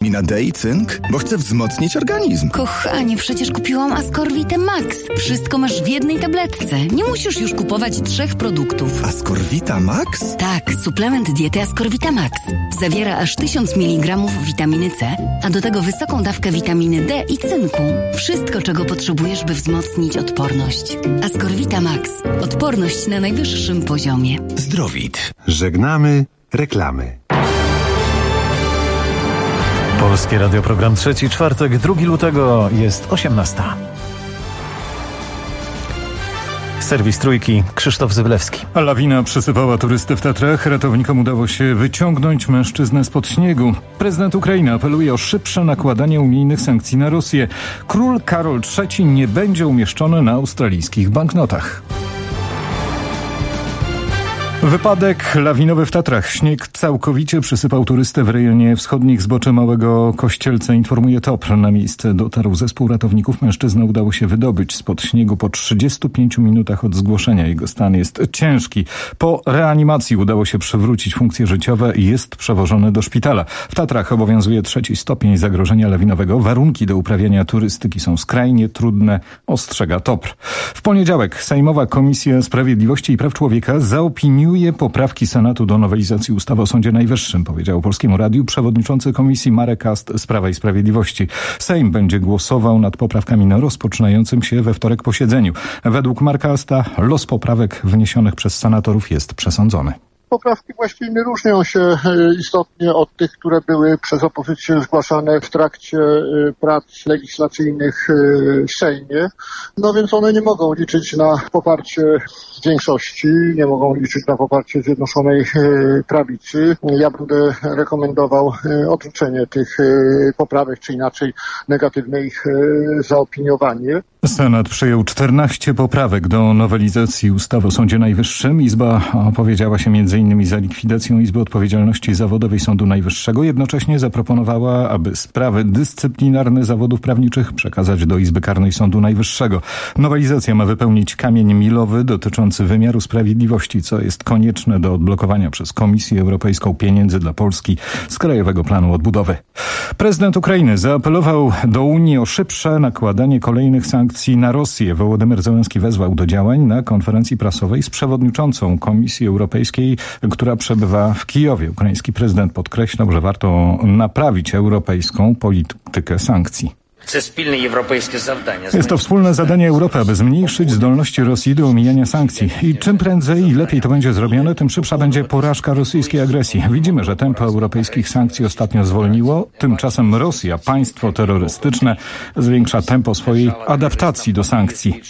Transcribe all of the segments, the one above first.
witamina D i cynk? Bo chcę wzmocnić organizm. Kochanie, przecież kupiłam Ascorvitę Max. Wszystko masz w jednej tabletce. Nie musisz już kupować 3 produktów. Ascorvita Max? Tak, suplement diety Ascorvita Max. Zawiera aż 1000 mg witaminy C, a do tego wysoką dawkę witaminy D i cynku. Wszystko, czego potrzebujesz, by wzmocnić odporność. Ascorvita Max. Odporność na najwyższym poziomie. Zdrowit. Żegnamy reklamy. Polskie Radio, program trzeci, czwartek, 2 lutego, jest 18. Serwis Trójki, Krzysztof Zyblewski. Lawina przysypała turystę w Tatrach. Ratownikom udało się wyciągnąć mężczyznę spod śniegu. Prezydent Ukrainy apeluje o szybsze nakładanie unijnych sankcji na Rosję. Król Karol III nie będzie umieszczony na australijskich banknotach. Wypadek lawinowy w Tatrach. Śnieg całkowicie przysypał turystę w rejonie wschodnich zboczy Małego Kościelca, informuje TOPR. Na miejsce dotarł zespół ratowników. Mężczyznę udało się wydobyć spod śniegu po 35 minutach od zgłoszenia. Jego stan jest ciężki. Po reanimacji udało się przywrócić funkcje życiowe i jest przewożony do szpitala. W Tatrach obowiązuje 3. stopień zagrożenia lawinowego. Warunki do uprawiania turystyki są skrajnie trudne, ostrzega TOPR. W poniedziałek Sejmowa Komisja Sprawiedliwości i Praw Człowieka zaopiniuje poprawki Senatu do nowelizacji ustawy o Sądzie Najwyższym, powiedział Polskiemu Radiu przewodniczący komisji Marek Ast z Prawa i Sprawiedliwości. Sejm będzie głosował nad poprawkami na rozpoczynającym się we wtorek posiedzeniu. Według Marka Asta los poprawek wniesionych przez senatorów jest przesądzony. Poprawki właściwie nie różnią się istotnie od tych, które były przez opozycję zgłaszane w trakcie prac legislacyjnych w Sejmie. No więc one nie mogą liczyć na poparcie większości, nie mogą liczyć na poparcie Zjednoczonej Prawicy. Ja będę rekomendował odrzucenie tych poprawek, czy inaczej negatywne ich zaopiniowanie. Senat przyjął 14 poprawek do nowelizacji ustawy o Sądzie Najwyższym. Izba opowiedziała się m.in. za likwidacją Izby Odpowiedzialności Zawodowej Sądu Najwyższego. Jednocześnie zaproponowała, aby sprawy dyscyplinarne zawodów prawniczych przekazać do Izby Karnej Sądu Najwyższego. Nowelizacja ma wypełnić kamień milowy dotyczący wymiaru sprawiedliwości, co jest konieczne do odblokowania przez Komisję Europejską pieniędzy dla Polski z Krajowego Planu Odbudowy. Prezydent Ukrainy zaapelował do Unii o szybsze nakładanie kolejnych sankcji na Rosję. Wołodymyr Zełenski wezwał do działań na konferencji prasowej z przewodniczącą Komisji Europejskiej, która przebywa w Kijowie. Ukraiński prezydent podkreślał, że warto naprawić europejską politykę sankcji. Jest to wspólne zadanie Europy, aby zmniejszyć zdolności Rosji do omijania sankcji. I czym prędzej i lepiej to będzie zrobione, tym szybsza będzie porażka rosyjskiej agresji. Widzimy, że tempo europejskich sankcji ostatnio zwolniło. Tymczasem Rosja, państwo terrorystyczne, zwiększa tempo swojej adaptacji do sankcji.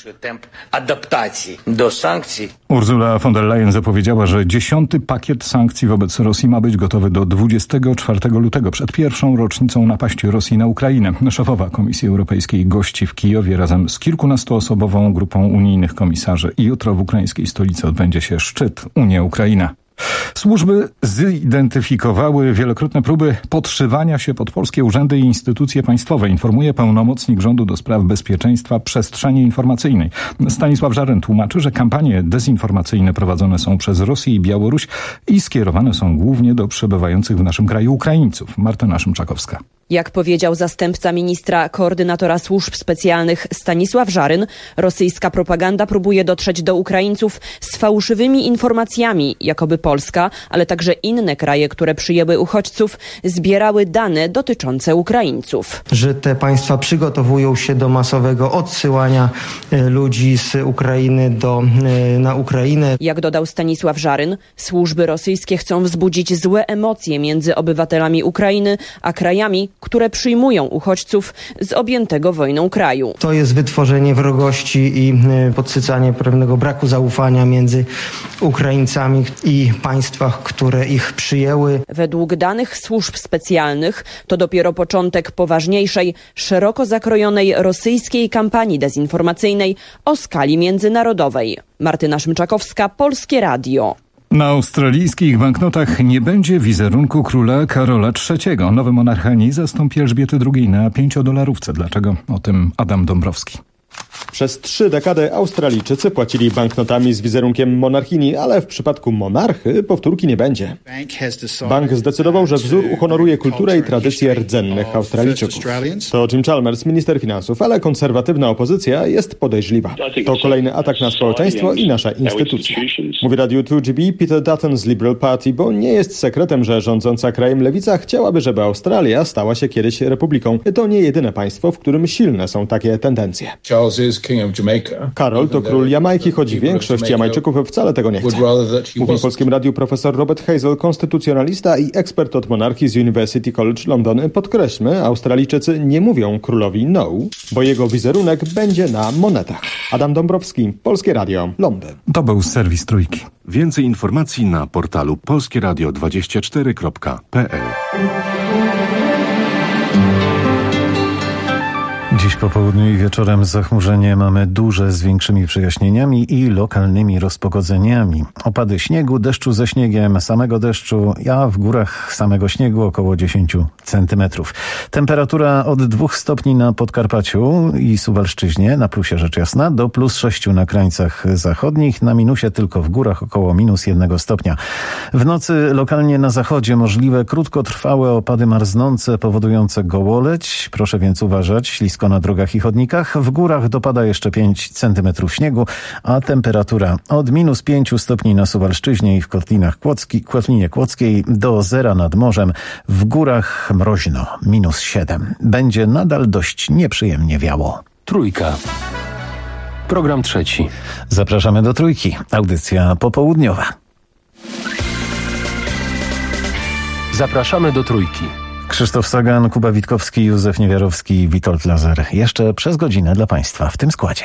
Ursula von der Leyen zapowiedziała, że 10. pakiet sankcji wobec Rosji ma być gotowy do 24 lutego, przed pierwszą rocznicą napaści Rosji na Ukrainę. Szefowa Komisji Europejskiej gości w Kijowie razem z kilkunastoosobową grupą unijnych komisarzy. I jutro w ukraińskiej stolicy odbędzie się szczyt Unia-Ukraina. Służby zidentyfikowały wielokrotne próby podszywania się pod polskie urzędy i instytucje państwowe, informuje pełnomocnik rządu do spraw bezpieczeństwa przestrzeni informacyjnej. Stanisław Żaryn tłumaczy, że kampanie dezinformacyjne prowadzone są przez Rosję i Białoruś i skierowane są głównie do przebywających w naszym kraju Ukraińców. Martyna Szymczakowska. Jak powiedział zastępca ministra koordynatora służb specjalnych Stanisław Żaryn, rosyjska propaganda próbuje dotrzeć do Ukraińców z fałszywymi informacjami, jakoby Polska, ale także inne kraje, które przyjęły uchodźców, zbierały dane dotyczące Ukraińców. Że te państwa przygotowują się do masowego odsyłania ludzi z Ukrainy na Ukrainę. Jak dodał Stanisław Żaryn, służby rosyjskie chcą wzbudzić złe emocje między obywatelami Ukrainy a krajami, które przyjmują uchodźców z objętego wojną kraju. To jest wytworzenie wrogości i podsycanie pewnego braku zaufania między Ukraińcami i państwach, które ich przyjęły. Według danych służb specjalnych to dopiero początek poważniejszej, szeroko zakrojonej rosyjskiej kampanii dezinformacyjnej o skali międzynarodowej. Martyna Szymczakowska, Polskie Radio. Na australijskich banknotach nie będzie wizerunku króla Karola III. Nowy monarcha nie zastąpi Elżbiety II na $5. Dlaczego? O tym Adam Dąbrowski. Przez 3 dekady Australijczycy płacili banknotami z wizerunkiem monarchini, ale w przypadku monarchy powtórki nie będzie. Bank zdecydował, że wzór uhonoruje kulturę i tradycje rdzennych Australijczyków. To Jim Chalmers, minister finansów, ale konserwatywna opozycja jest podejrzliwa. To kolejny atak na społeczeństwo i nasze instytucje. Mówi Radiu 2GB Peter Dutton z Liberal Party, bo nie jest sekretem, że rządząca krajem lewica chciałaby, żeby Australia stała się kiedyś republiką. To nie jedyne państwo, w którym silne są takie tendencje. Karol to król Jamajki, choć większość Jamajczyków wcale tego nie chce. Mówi w Polskim Radiu profesor Robert Hazel, konstytucjonalista i ekspert od monarchii z University College London. Podkreślmy, Australijczycy nie mówią królowi no, bo jego wizerunek będzie na monetach. Adam Dąbrowski, Polskie Radio, Londyn. To był serwis Trójki. Więcej informacji na portalu polskieradio24.pl. Dziś po południu i wieczorem zachmurzenie mamy duże z większymi przejaśnieniami i lokalnymi rozpogodzeniami. Opady śniegu, deszczu ze śniegiem, samego deszczu, a w górach samego śniegu około 10 centymetrów. Temperatura od 2 stopni na Podkarpaciu i Suwalszczyźnie, na plusie rzecz jasna, do +6 na krańcach zachodnich, na minusie tylko w górach około -1 stopnia. W nocy lokalnie na zachodzie możliwe krótkotrwałe opady marznące powodujące gołoleć. Proszę więc uważać, ślisko na drogach i chodnikach. W górach dopada jeszcze 5 centymetrów śniegu, a temperatura od -5 stopni na Suwalszczyźnie i w Kotlinie Kłodzkiej do 0 nad morzem. W górach mroźno, -7. Będzie nadal dość nieprzyjemnie wiało. Trójka. Program trzeci. Zapraszamy do Trójki. Audycja popołudniowa. Zapraszamy do Trójki. Krzysztof Sagan, Kuba Witkowski, Józef Niewiarowski, Witold Lazer. Jeszcze przez godzinę dla Państwa w tym składzie.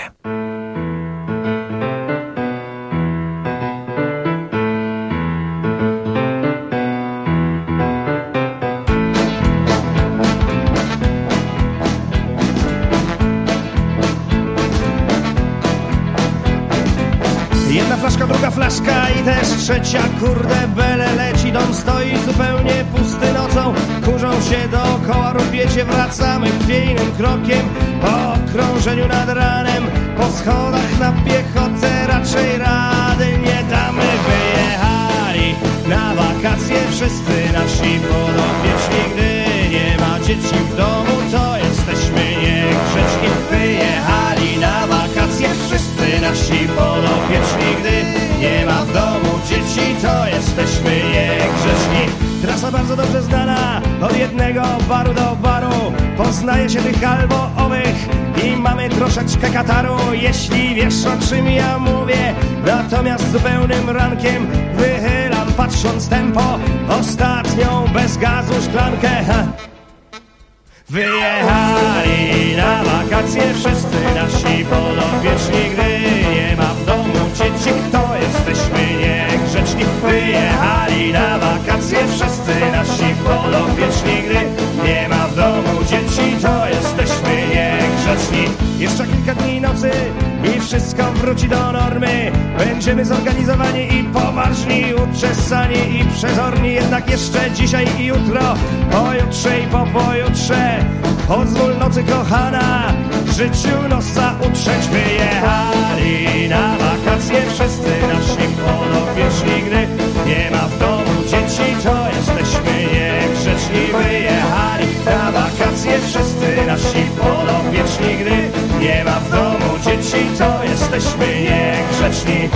Jedna flaszka, druga flaszka i też trzecia, kurde bele leci, dom stoi zupełnie pusty nocą, kurzą się dookoła, rupiecie, wracamy chwiejnym krokiem, po okrążeniu nad ranem, po schodach na piechotę raczej rady nie damy. Wyjechali na wakacje wszyscy nasi podopieczni, gdy nie ma dzieci w domu, to jesteśmy niegrzeczni. Wyjechali na wakacje wszyscy nasi podopieczni, gdy nie ma w domu dzieci, to jesteśmy niegrzeczni. Trasa bardzo dobrze znana, od jednego baru do baru, poznaje się tych albo owych i mamy troszeczkę kataru, jeśli wiesz o czym ja mówię. Natomiast zupełnym rankiem wychylam, patrząc tempo, ostatnią bez gazu szklankę. Wyjechali na wakacje wszyscy nasi podopieczni, gdy nie ma w domu dzieci, to jesteśmy niegrzeczni. Wyjechali na wakacje wszyscy nasi podopieczni, gdy nie ma w domu dzieci, to jesteśmy niegrzeczni. Jeszcze kilka dni nocy i wszystko wróci do normy. Będziemy zorganizowani i poważni, uczesani i przezorni. Jednak jeszcze dzisiaj i jutro, pojutrze i po pojutrze, pozwól nocy kochana życiu nosa utrzeć. Wyjechali na wakacje wszyscy nasi podopieczni, gdy nie ma w domu dzieci, to jesteśmy niegrzeczni. Wyjechali na wakacje wszyscy nasi podopieczni, gdy nie ma w domu dzieci, to jesteśmy niegrzeczni.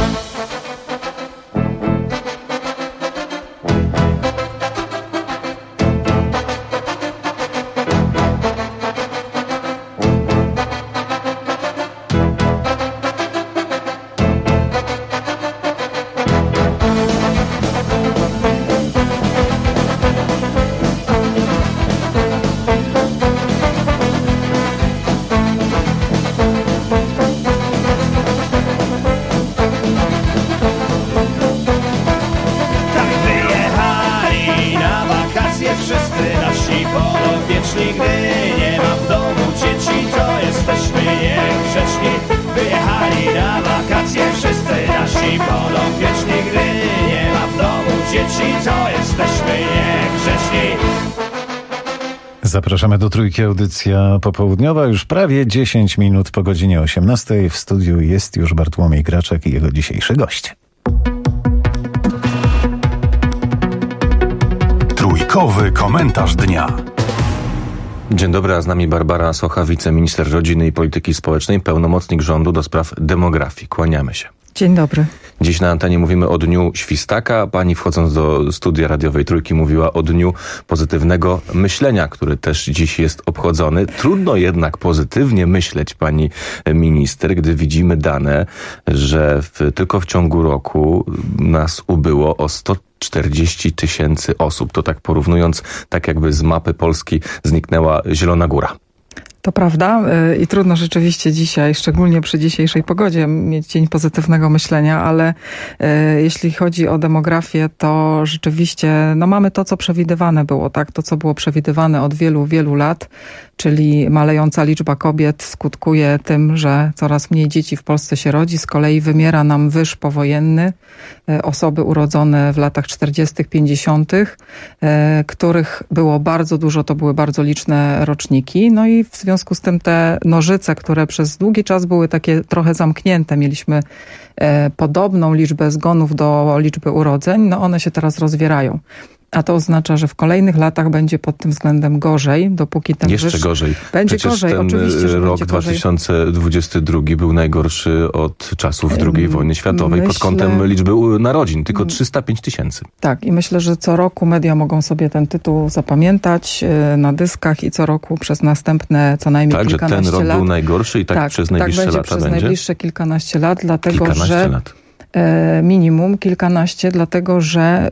Zapraszamy do Trójki, audycja popołudniowa. Już prawie 10 minut po godzinie 18. W studiu jest już Bartłomiej Graczek i jego dzisiejszy gość. Trójkowy komentarz dnia. Dzień dobry, a z nami Barbara Socha, wiceminister rodziny i polityki społecznej, pełnomocnik rządu do spraw demografii. Kłaniamy się. Dzień dobry. Dziś na antenie mówimy o Dniu Świstaka. Pani, wchodząc do studia radiowej Trójki, mówiła o Dniu Pozytywnego Myślenia, który też dziś jest obchodzony. Trudno jednak pozytywnie myśleć, pani minister, gdy widzimy dane, że tylko w ciągu roku nas ubyło o 140 000 osób. To tak porównując, tak jakby z mapy Polski zniknęła Zielona Góra. To prawda i trudno rzeczywiście dzisiaj, szczególnie przy dzisiejszej pogodzie, mieć dzień pozytywnego myślenia, ale jeśli chodzi o demografię, to rzeczywiście mamy to, co przewidywane było, tak? To, co było przewidywane od wielu, wielu lat, czyli malejąca liczba kobiet skutkuje tym, że coraz mniej dzieci w Polsce się rodzi. Z kolei wymiera nam wyż powojenny, osoby urodzone w latach 40., 50., których było bardzo dużo, to były bardzo liczne roczniki. No i w związku z tym te nożyce, które przez długi czas były takie trochę zamknięte, mieliśmy podobną liczbę zgonów do liczby urodzeń, one się teraz rozwierają. A to oznacza, że w kolejnych latach będzie pod tym względem gorzej, dopóki ten jeszcze gorzej. Będzie Przecież gorzej, ten oczywiście, że rok będzie 2022 był najgorszy od czasów II wojny światowej pod kątem liczby narodzin, tylko 305 000. Tak, i myślę, że co roku media mogą sobie ten tytuł zapamiętać na dyskach i co roku przez następne co najmniej kilkanaście lat. Tak, że ten rok był najgorszy i tak przez najbliższe lata przez będzie? najbliższe kilkanaście lat, dlatego kilkanaście że... lat. Minimum kilkanaście, dlatego że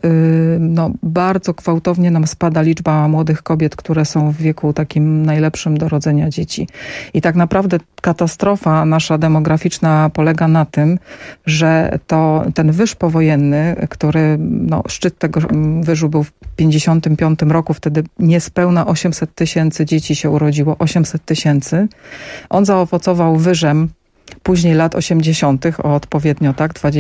bardzo gwałtownie nam spada liczba młodych kobiet, które są w wieku takim najlepszym do rodzenia dzieci. I tak naprawdę katastrofa nasza demograficzna polega na tym, że ten wyż powojenny, który szczyt tego wyżu był w 55 roku, wtedy niespełna 800 000 dzieci się urodziło, 800 000. On zaowocował wyżem później lat 80., odpowiednio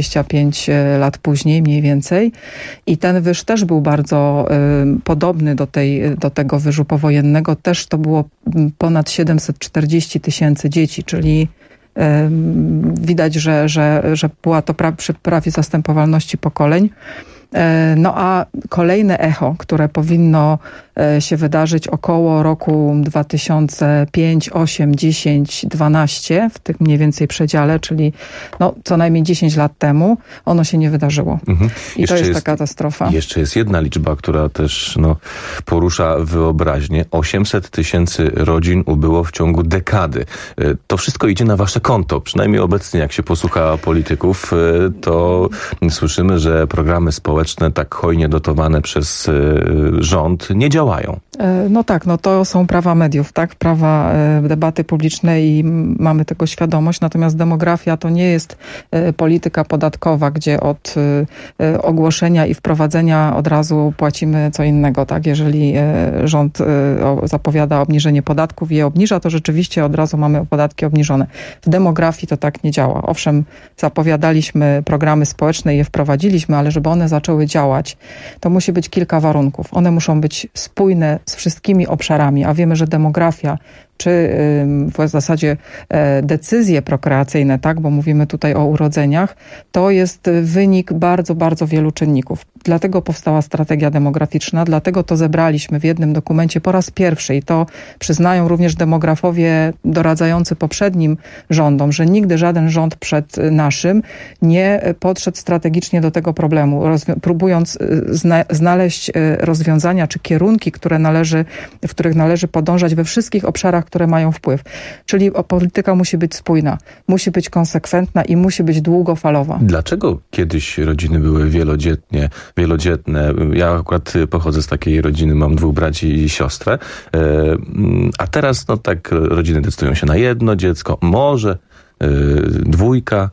25 lat później mniej więcej. I ten wyż też był bardzo podobny do tego wyżu powojennego. Też to było ponad 740 000 dzieci, czyli widać, że była to przy prawie zastępowalności pokoleń. A kolejne echo, które powinno się wydarzyć około roku 2005, 8, 10, 12, w tym mniej więcej przedziale, czyli co najmniej 10 lat temu, ono się nie wydarzyło. I to jest ta katastrofa. Jeszcze jest jedna liczba, która też porusza wyobraźnię. 800 000 rodzin ubyło w ciągu dekady. To wszystko idzie na wasze konto. Przynajmniej obecnie, jak się posłucha polityków, to słyszymy, że programy społeczne tak hojnie dotowane przez rząd nie działają. To są prawa mediów, tak? Prawa debaty publicznej i mamy tego świadomość. Natomiast demografia to nie jest polityka podatkowa, gdzie od ogłoszenia i wprowadzenia od razu płacimy co innego, tak? Jeżeli rząd zapowiada obniżenie podatków i je obniża, to rzeczywiście od razu mamy podatki obniżone. W demografii to tak nie działa. Owszem, zapowiadaliśmy programy społeczne i je wprowadziliśmy, ale żeby one zaczęły działać, to musi być kilka warunków. One muszą być spójne z wszystkimi obszarami, a wiemy, że demografia czy w zasadzie decyzje prokreacyjne, tak, bo mówimy tutaj o urodzeniach, to jest wynik bardzo, bardzo wielu czynników. Dlatego powstała strategia demograficzna, dlatego to zebraliśmy w jednym dokumencie po raz pierwszy i to przyznają również demografowie doradzający poprzednim rządom, że nigdy żaden rząd przed naszym nie podszedł strategicznie do tego problemu, próbując znaleźć rozwiązania czy kierunki, w których należy podążać we wszystkich obszarach, które mają wpływ. Czyli polityka musi być spójna, musi być konsekwentna i musi być długofalowa. Dlaczego kiedyś rodziny były wielodzietne? Ja akurat pochodzę z takiej rodziny, mam 2 braci i siostrę, a teraz rodziny decydują się na jedno dziecko, może 2.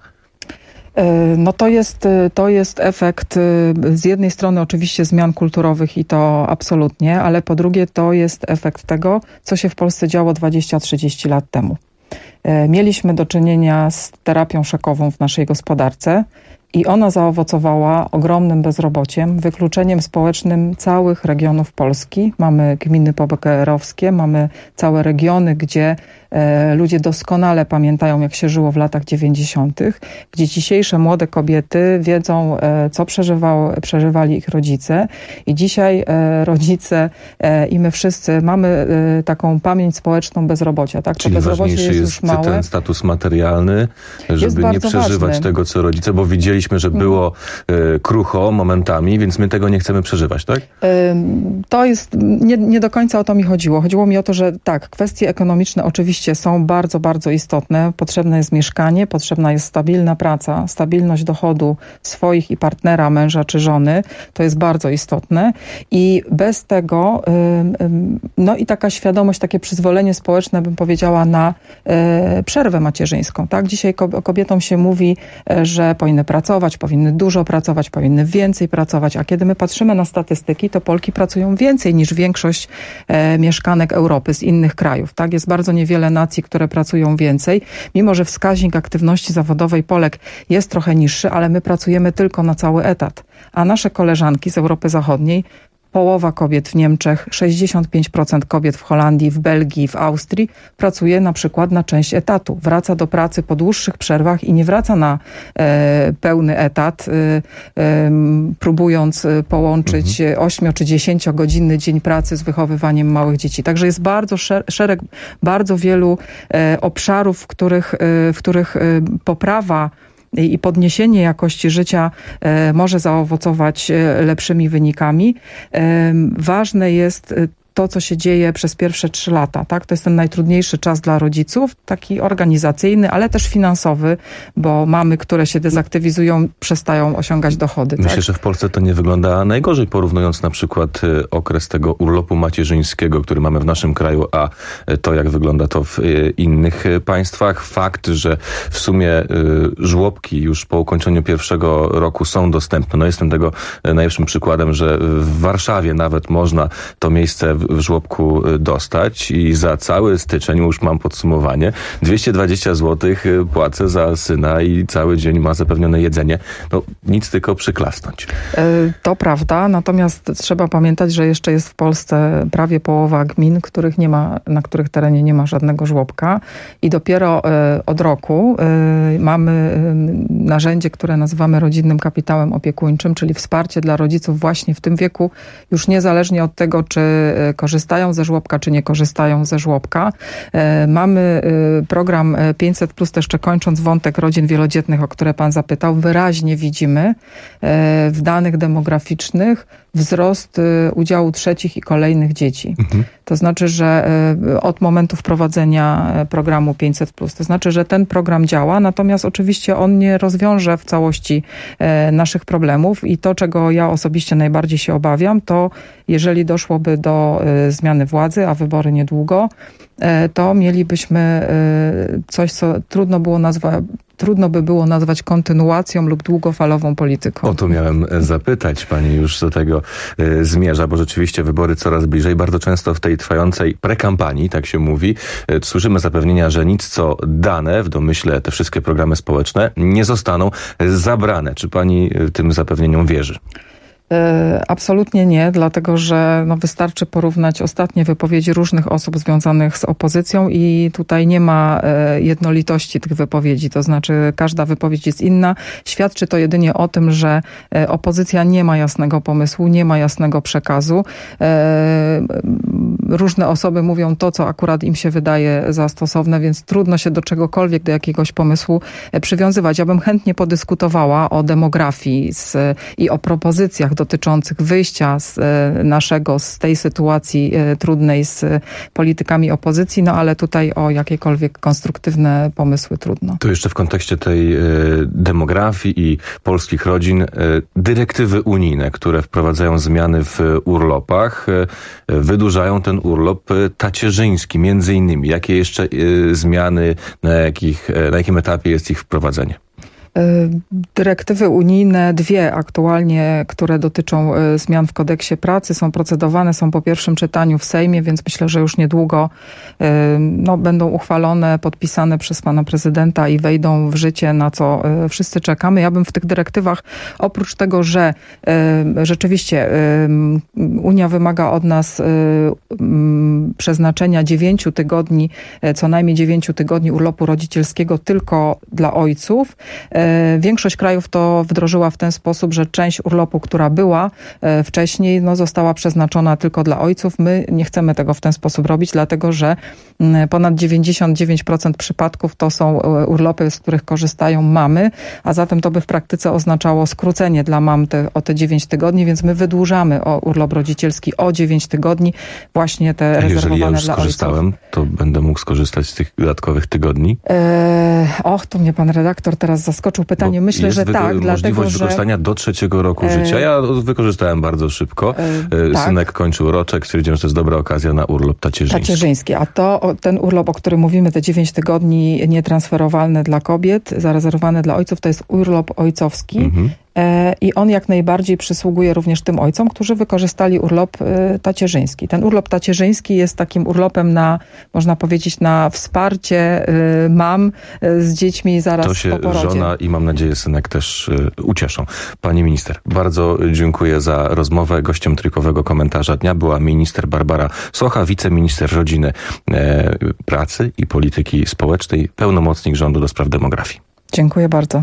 To jest efekt z jednej strony oczywiście zmian kulturowych i to absolutnie, ale po drugie to jest efekt tego, co się w Polsce działo 20-30 lat temu. Mieliśmy do czynienia z terapią szokową w naszej gospodarce I ona zaowocowała ogromnym bezrobociem, wykluczeniem społecznym całych regionów Polski. Mamy gminy pobekerowskie, mamy całe regiony, gdzie ludzie doskonale pamiętają, jak się żyło w latach 90., gdzie dzisiejsze młode kobiety wiedzą, co przeżywali ich rodzice. I dzisiaj rodzice i my wszyscy mamy taką pamięć społeczną bezrobocia. Tak? Czyli ważniejszy jest ten status materialny, żeby nie przeżywać ważny. Tego, co rodzice, bo widzieliśmy, że było krucho momentami, więc my tego nie chcemy przeżywać, tak? To jest, nie do końca o to mi chodziło. Chodziło mi o to, że tak, kwestie ekonomiczne oczywiście są bardzo, bardzo istotne. Potrzebne jest mieszkanie, potrzebna jest stabilna praca, stabilność dochodu swoich i partnera, męża czy żony. To jest bardzo istotne. I bez tego, no i taka świadomość, takie przyzwolenie społeczne, bym powiedziała, na przerwę macierzyńską. Tak? Dzisiaj kobietom się mówi, że powinny pracować, powinny dużo pracować, powinny więcej pracować, a kiedy my patrzymy na statystyki, to Polki pracują więcej niż większość mieszkanek Europy z innych krajów. Tak? Jest bardzo niewiele nacji, które pracują więcej, mimo że wskaźnik aktywności zawodowej Polek jest trochę niższy, ale my pracujemy tylko na cały etat. A nasze koleżanki z Europy Zachodniej, połowa kobiet w Niemczech, 65% kobiet w Holandii, w Belgii, w Austrii pracuje na przykład na część etatu. Wraca do pracy po dłuższych przerwach i nie wraca na pełny etat, próbując połączyć 8 czy 10-godzinny dzień pracy z wychowywaniem małych dzieci. Także jest bardzo szereg, bardzo wielu obszarów, w których poprawa i podniesienie jakości życia może zaowocować lepszymi wynikami. Ważne jest to, co się dzieje przez pierwsze 3 lata. Tak? To jest ten najtrudniejszy czas dla rodziców, taki organizacyjny, ale też finansowy, bo mamy, które się dezaktywizują, przestają osiągać dochody. Myślę, tak? że w Polsce to nie wygląda najgorzej, porównując na przykład okres tego urlopu macierzyńskiego, który mamy w naszym kraju, a to, jak wygląda to w innych państwach. Fakt, że w sumie żłobki już po ukończeniu pierwszego roku są dostępne. No jestem tego najlepszym przykładem, że w Warszawie nawet można to miejsce w żłobku dostać i za cały styczeń, już mam podsumowanie, 220 zł płacę za syna i cały dzień ma zapewnione jedzenie. No nic, tylko przyklasnąć. To prawda, natomiast trzeba pamiętać, że jeszcze jest w Polsce prawie połowa gmin, na których terenie nie ma żadnego żłobka i dopiero od roku mamy narzędzie, które nazywamy rodzinnym kapitałem opiekuńczym, czyli wsparcie dla rodziców właśnie w tym wieku, już niezależnie od tego, czy korzystają ze żłobka, czy nie korzystają ze żłobka. Mamy program 500+, jeszcze kończąc wątek rodzin wielodzietnych, o które pan zapytał, wyraźnie widzimy w danych demograficznych wzrost udziału trzecich i kolejnych dzieci. To znaczy, że od momentu wprowadzenia programu 500+, to znaczy, że ten program działa, natomiast oczywiście on nie rozwiąże w całości naszych problemów i to, czego ja osobiście najbardziej się obawiam, to jeżeli doszłoby do zmiany władzy, a wybory niedługo, to mielibyśmy coś, co trudno by było nazwać kontynuacją lub długofalową polityką. O to miałem zapytać. Pani już do tego zmierza, bo rzeczywiście wybory coraz bliżej. Bardzo często w tej trwającej prekampanii, tak się mówi, słyszymy zapewnienia, że nic co dane, w domyśle te wszystkie programy społeczne, nie zostaną zabrane. Czy pani tym zapewnieniom wierzy? Absolutnie nie, dlatego że wystarczy porównać ostatnie wypowiedzi różnych osób związanych z opozycją i tutaj nie ma jednolitości tych wypowiedzi, to znaczy każda wypowiedź jest inna. Świadczy to jedynie o tym, że opozycja nie ma jasnego pomysłu, nie ma jasnego przekazu. Różne osoby mówią to, co akurat im się wydaje za stosowne, więc trudno się do czegokolwiek, do jakiegoś pomysłu przywiązywać. Ja bym chętnie podyskutowała o demografii i o propozycjach dotyczących wyjścia z tej sytuacji trudnej z politykami opozycji, ale tutaj o jakiekolwiek konstruktywne pomysły trudno. To jeszcze w kontekście tej demografii i polskich rodzin, dyrektywy unijne, które wprowadzają zmiany w urlopach, wydłużają ten urlop tacierzyński, między innymi. Jakie jeszcze zmiany, na jakim etapie jest ich wprowadzenie? Dyrektywy unijne, 2 aktualnie, które dotyczą zmian w kodeksie pracy, są procedowane, są po pierwszym czytaniu w Sejmie, więc myślę, że już niedługo będą uchwalone, podpisane przez pana prezydenta i wejdą w życie, na co wszyscy czekamy. Ja bym w tych dyrektywach, oprócz tego, że rzeczywiście Unia wymaga od nas przeznaczenia 9 tygodni, co najmniej 9 tygodni urlopu rodzicielskiego tylko dla ojców. Większość krajów to wdrożyła w ten sposób, że część urlopu, która była wcześniej, została przeznaczona tylko dla ojców. My nie chcemy tego w ten sposób robić, dlatego że ponad 99% przypadków to są urlopy, z których korzystają mamy, a zatem to by w praktyce oznaczało skrócenie dla mam o te 9 tygodni, więc my wydłużamy urlop rodzicielski o 9 tygodni, właśnie te rezerwowane jeżeli ja już dla skorzystałem, ojców. to będę mógł skorzystać z tych dodatkowych tygodni? To mnie pan redaktor teraz zaskoczył pytanie. Myślę, że tak, możliwość wykorzystania do 3 roku życia. Ja wykorzystałem bardzo szybko. Synek kończył roczek, stwierdziłem, że to jest dobra okazja na urlop tacierzyński. A ten urlop, o którym mówimy, te 9 tygodni nietransferowalne dla kobiet, zarezerwowane dla ojców, to jest urlop ojcowski. I on jak najbardziej przysługuje również tym ojcom, którzy wykorzystali urlop tacierzyński. Ten urlop tacierzyński jest takim urlopem na, można powiedzieć, na wsparcie mam z dziećmi zaraz po porodzie. To się żona i mam nadzieję synek też ucieszą. Pani minister, bardzo dziękuję za rozmowę. Gościem trójkowego komentarza dnia była minister Barbara Socha, wiceminister rodziny, pracy i polityki społecznej, pełnomocnik rządu do spraw demografii. Dziękuję bardzo.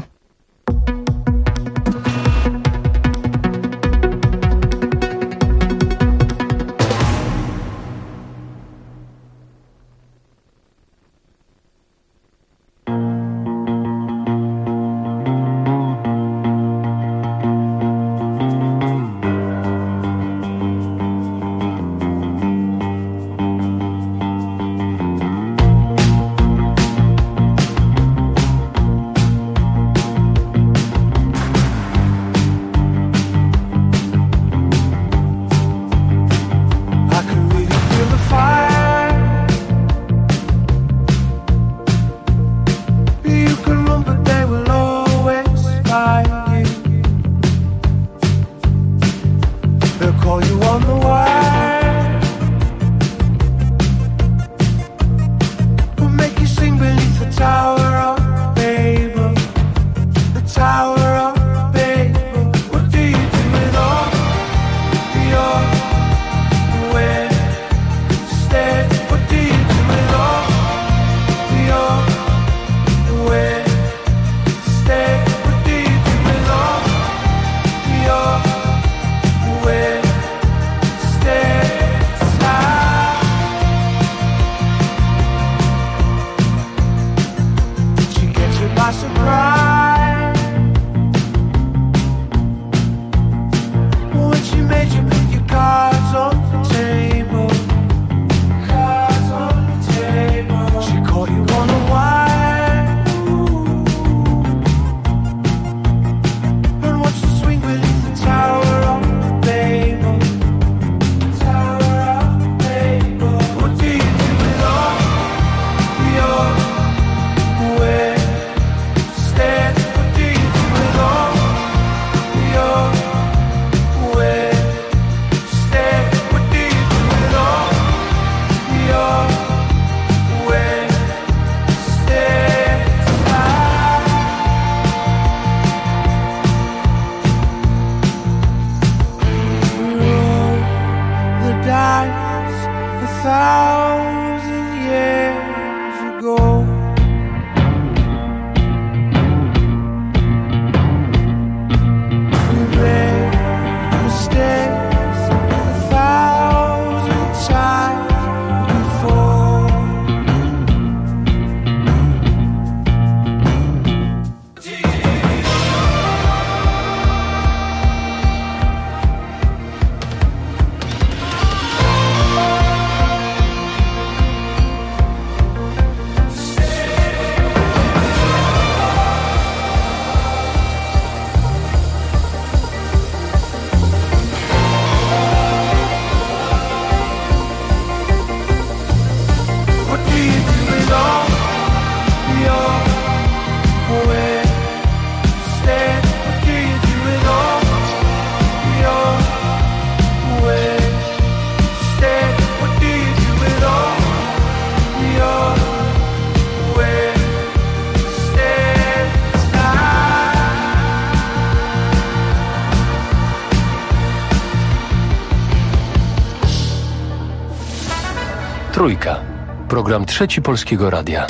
Trójka. Program Trzeci Polskiego Radia.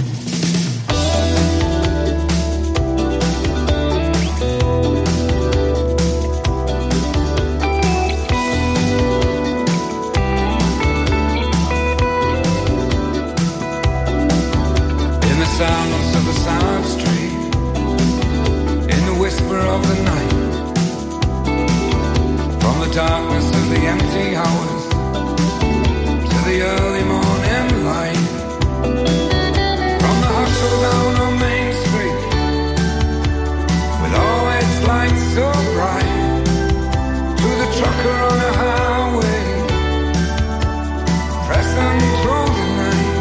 Silence of the silent street, in the whisper of the night, from the darkness of the empty hours to the early morning light, from the hustle down on Main Street, with all its lights so bright, to the trucker on a highway, pressing through the night.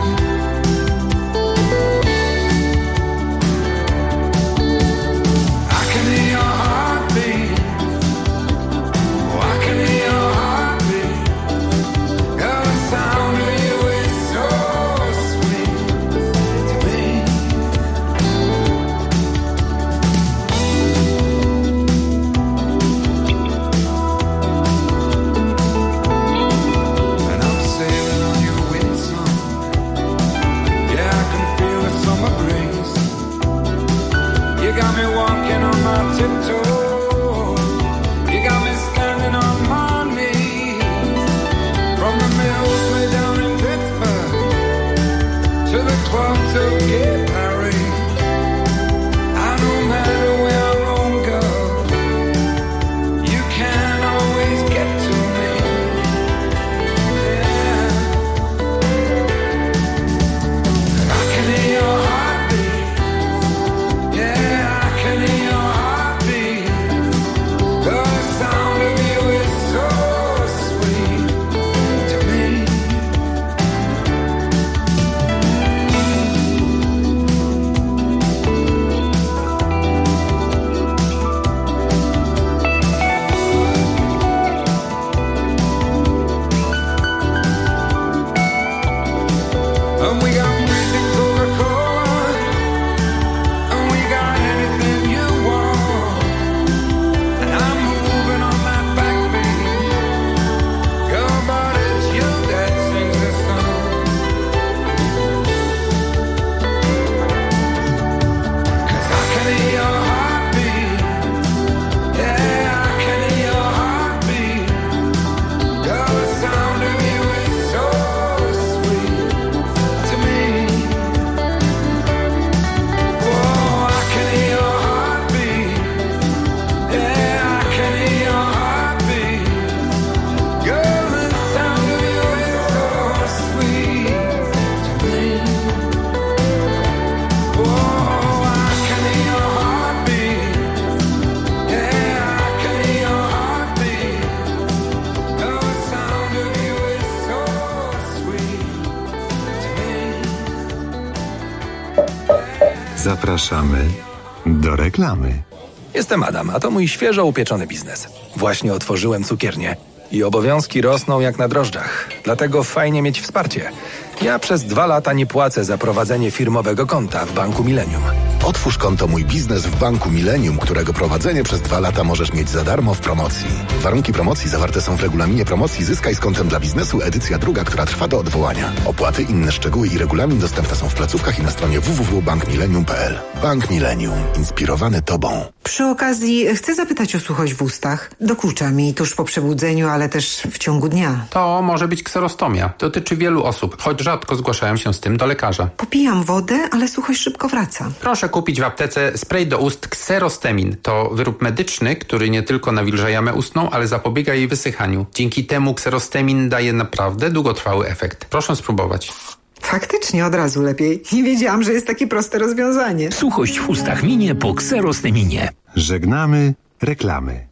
Zapraszamy do reklamy. Jestem Adam, a to mój świeżo upieczony biznes. Właśnie otworzyłem cukiernię i obowiązki rosną jak na drożdżach. Dlatego fajnie mieć wsparcie. Ja przez 2 lata nie płacę za prowadzenie firmowego konta w Banku Millennium. Otwórz konto Mój Biznes w Banku Millennium, którego prowadzenie przez 2 lata możesz mieć za darmo w promocji. Warunki promocji zawarte są w regulaminie promocji Zyskaj z kontem dla biznesu, edycja 2, która trwa do odwołania. Opłaty, inne szczegóły i regulamin dostępne są w placówkach i na stronie www.bankmillennium.pl. Bank Millennium. Inspirowany Tobą. Przy okazji chcę zapytać o suchość w ustach. Dokucza mi tuż po przebudzeniu, ale też w ciągu dnia. To może być kserostomia. Dotyczy wielu osób, choć rzadko zgłaszają się z tym do lekarza. Popijam wodę, ale suchość szybko wraca. Proszę kupić w aptece spray do ust Xerostemin. To wyrób medyczny, który nie tylko nawilża jamę ustną, ale zapobiega jej wysychaniu. Dzięki temu Xerostemin daje naprawdę długotrwały efekt. Proszę spróbować. Faktycznie od razu lepiej. Nie wiedziałam, że jest takie proste rozwiązanie. Suchość w ustach minie po Xerosteminie. Żegnamy reklamy.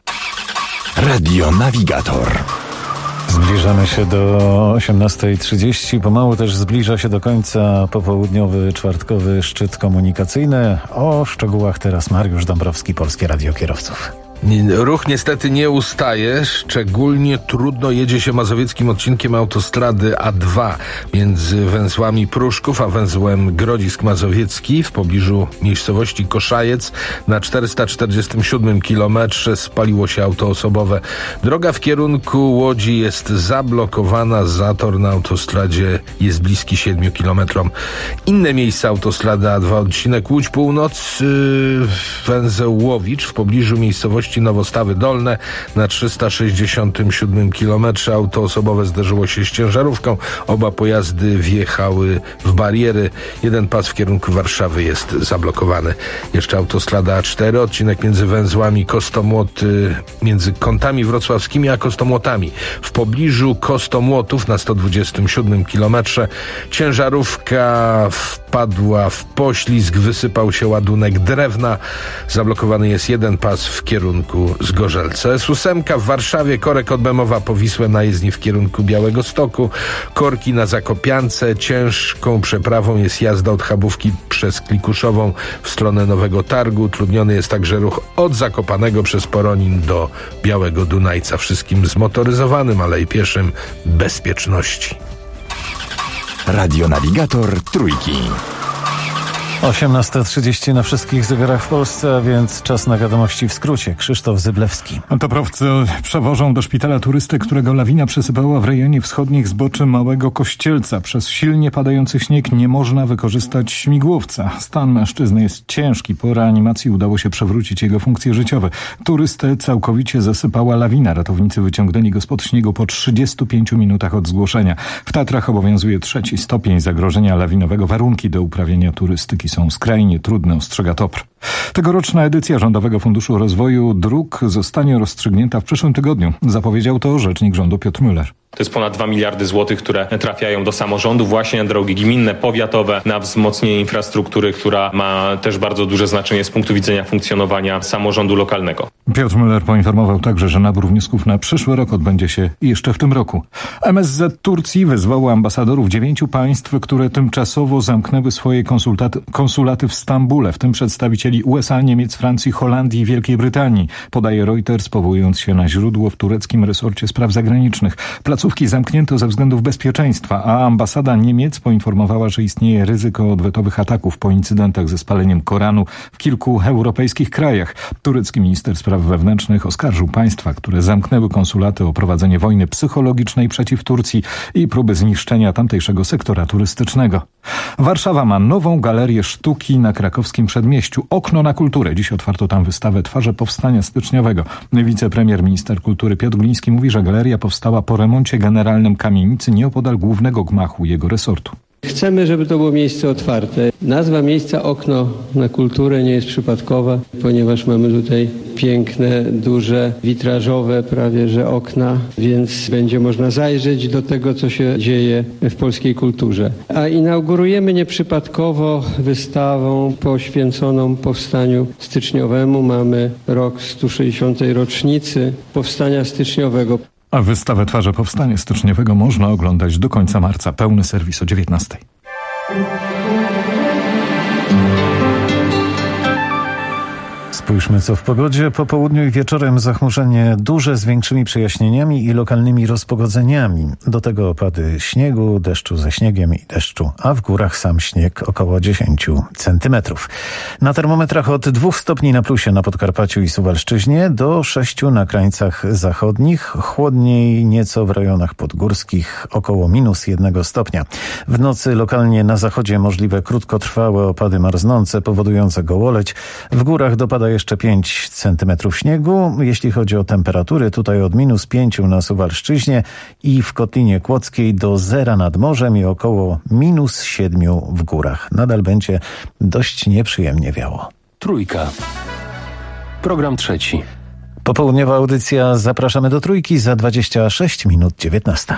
Radio Navigator. Zbliżamy się do 18:30. Pomału też zbliża się do końca popołudniowy, czwartkowy szczyt komunikacyjny. O szczegółach teraz Mariusz Dąbrowski, Polskie Radio Kierowców. Ruch niestety nie ustaje, szczególnie trudno jedzie się mazowieckim odcinkiem autostrady A2 między węzłami Pruszków a węzłem Grodzisk Mazowiecki w pobliżu miejscowości Koszajec. Na 447 kilometrze spaliło się auto osobowe. Droga w kierunku Łodzi jest zablokowana, zator na autostradzie jest bliski 7 kilometrom. Inne miejsca autostrady A2, odcinek Łódź Północ, węzeł Łowicz w pobliżu miejscowości Nowostawy Dolne. Na 367 kilometrze auto osobowe zderzyło się z ciężarówką. Oba pojazdy wjechały w bariery. Jeden pas w kierunku Warszawy jest zablokowany. Jeszcze autostrada A4, odcinek między węzłami Kostomłoty, między Kątami Wrocławskimi a Kostomłotami. W pobliżu Kostomłotów na 127 kilometrze ciężarówka wpadła w poślizg, wysypał się ładunek drewna. Zablokowany jest jeden pas w kierunku Zgorzelce. S8 w Warszawie, korek od Bemowa po Wisłę na jezdni w kierunku Białegostoku. Korki na Zakopiance. Ciężką przeprawą jest jazda od Chabówki przez Klikuszową w stronę Nowego Targu. Utrudniony jest także ruch od Zakopanego przez Poronin do Białego Dunajca. Wszystkim zmotoryzowanym, ale i pieszym bezpieczności. Radionawigator Trójki. 18:30 na wszystkich zegarach w Polsce, a więc czas na wiadomości w skrócie. Krzysztof Zyblewski. Toprowcy przewożą do szpitala turystę, którego lawina przesypała w rejonie wschodnich zboczy Małego Kościelca. Przez silnie padający śnieg nie można wykorzystać śmigłowca. Stan mężczyzny jest ciężki. Po reanimacji udało się przewrócić jego funkcje życiowe. Turystę całkowicie zasypała lawina. Ratownicy wyciągnęli go spod śniegu po 35 minutach od zgłoszenia. W Tatrach obowiązuje 3. stopień zagrożenia lawinowego. Warunki do uprawiania turystyki są skrajnie trudne, ostrzega TOPR. Tegoroczna edycja Rządowego Funduszu Rozwoju Dróg zostanie rozstrzygnięta w przyszłym tygodniu. Zapowiedział to rzecznik rządu Piotr Müller. To jest ponad 2 miliardy złotych, które trafiają do samorządów właśnie na drogi gminne, powiatowe, na wzmocnienie infrastruktury, która ma też bardzo duże znaczenie z punktu widzenia funkcjonowania samorządu lokalnego. Piotr Müller poinformował także, że nabór wniosków na przyszły rok odbędzie się jeszcze w tym roku. MSZ Turcji wezwało ambasadorów 9 państw, które tymczasowo zamknęły swoje konsulaty w Stambule, w tym przedstawicieli USA, Niemiec, Francji, Holandii i Wielkiej Brytanii, podaje Reuters, powołując się na źródło w tureckim resorcie spraw zagranicznych. Placówki zamknięto ze względów bezpieczeństwa, a ambasada Niemiec poinformowała, że istnieje ryzyko odwetowych ataków po incydentach ze spaleniem Koranu w kilku europejskich krajach. Turecki minister spraw wewnętrznych oskarżył państwa, które zamknęły konsulaty, o prowadzenie wojny psychologicznej przeciw Turcji i próby zniszczenia tamtejszego sektora turystycznego. Warszawa ma nową galerię sztuki na krakowskim Przedmieściu. Okno na kulturę. Dziś otwarto tam wystawę Twarze Powstania Styczniowego. Wicepremier, minister kultury Piotr Gliński mówi, że galeria powstała po remoncie generalnym kamienicy nieopodal głównego gmachu jego resortu. Chcemy, żeby to było miejsce otwarte. Nazwa miejsca Okno na kulturę nie jest przypadkowa, ponieważ mamy tutaj piękne, duże, witrażowe prawie że okna, więc będzie można zajrzeć do tego, co się dzieje w polskiej kulturze. A inaugurujemy nieprzypadkowo wystawą poświęconą Powstaniu Styczniowemu. Mamy rok 160. rocznicy Powstania Styczniowego. A wystawę Twarze Powstania Styczniowego można oglądać do końca marca. Pełny serwis o 19:00. Spójrzmy, co w pogodzie. Po południu i wieczorem zachmurzenie duże z większymi przejaśnieniami i lokalnymi rozpogodzeniami. Do tego opady śniegu, deszczu ze śniegiem i deszczu, a w górach sam śnieg około 10 centymetrów. Na termometrach od 2 stopni na plusie na Podkarpaciu i Suwalszczyźnie do 6 na krańcach zachodnich. Chłodniej nieco w rejonach podgórskich, około -1 stopnia. W nocy lokalnie na zachodzie możliwe krótkotrwałe opady marznące powodujące gołoleć. W górach dopada jeszcze 5 centymetrów śniegu. Jeśli chodzi o temperatury, tutaj od -5 na Suwalszczyźnie i w Kotlinie Kłodzkiej do 0 nad morzem i około -7 w górach. Nadal będzie dość nieprzyjemnie wiało. Trójka. Program trzeci. Popołudniowa audycja. Zapraszamy do Trójki za 26 minut 19.